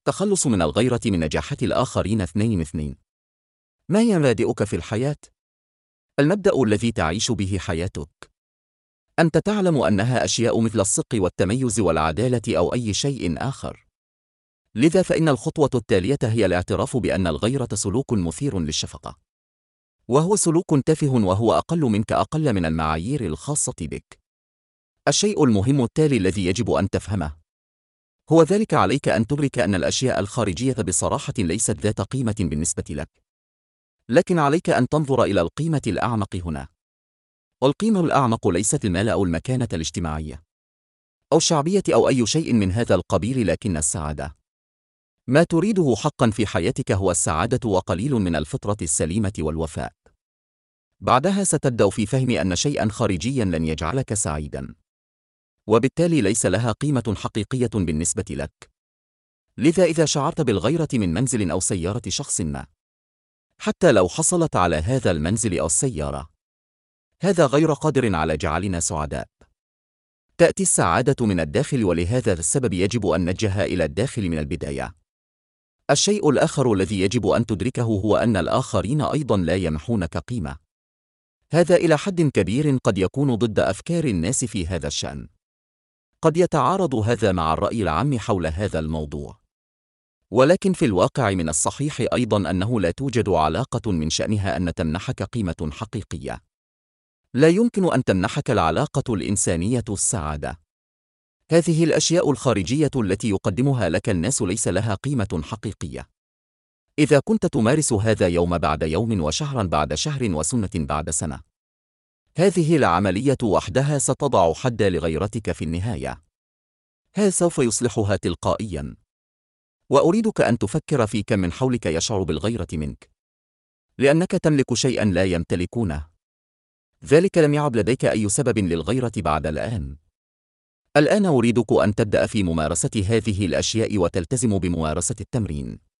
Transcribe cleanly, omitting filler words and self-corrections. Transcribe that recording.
التخلص من الغيرة من نجاحات الآخرين 2. ما هي مبادئك في الحياة؟ المبدأ الذي تعيش به حياتك. أنت تعلم أنها أشياء مثل الصدق والتميز والعدالة أو أي شيء آخر. لذا فإن الخطوة التالية هي الاعتراف بأن الغيرة سلوك مثير للشفقة، وهو سلوك تافه وهو أقل منك أقل من المعايير الخاصة بك. الشيء المهم التالي الذي يجب أن تفهمه هو ذلك: عليك أن تدرك أن الأشياء الخارجية بصراحة ليست ذات قيمة بالنسبة لك، لكن عليك أن تنظر إلى القيمة الأعمق هنا. والقيمة الأعمق ليست المال أو المكانة الاجتماعية أو الشعبية أو أي شيء من هذا القبيل، لكن السعادة. ما تريده حقا في حياتك هو السعادة وقليل من الفطرة السليمة والوفاء. بعدها ستبدأ في فهم أن شيئا خارجيا لن يجعلك سعيدا، وبالتالي ليس لها قيمة حقيقية بالنسبة لك. لذا إذا شعرت بالغيرة من منزل أو سيارة شخص ما، حتى لو حصلت على هذا المنزل أو السيارة، هذا غير قادر على جعلنا سعداء. تأتي السعادة من الداخل، ولهذا السبب يجب أن نتجه إلى الداخل من البداية. الشيء الآخر الذي يجب أن تدركه هو أن الآخرين أيضا لا يمنحونك قيمة. هذا إلى حد كبير قد يكون ضد أفكار الناس في هذا الشأن. قد يتعارض هذا مع الرأي العام حول هذا الموضوع، ولكن في الواقع من الصحيح أيضا أنه لا توجد علاقة من شأنها أن تمنحك قيمة حقيقية. لا يمكن أن تمنحك العلاقة الإنسانية السعادة. هذه الأشياء الخارجية التي يقدمها لك الناس ليس لها قيمة حقيقية. إذا كنت تمارس هذا يوم بعد يوم وشهرا بعد شهر وسنة بعد سنة، هذه العملية وحدها ستضع حد لغيرتك في النهاية. هذا سوف يصلحها تلقائيا. وأريدك أن تفكر في كم من حولك يشعر بالغيرة منك، لأنك تملك شيئا لا يمتلكونه. ذلك لم يعد لديك أي سبب للغيرة بعد الآن. الآن أريدك أن تبدأ في ممارسة هذه الأشياء وتلتزم بممارسة التمرين.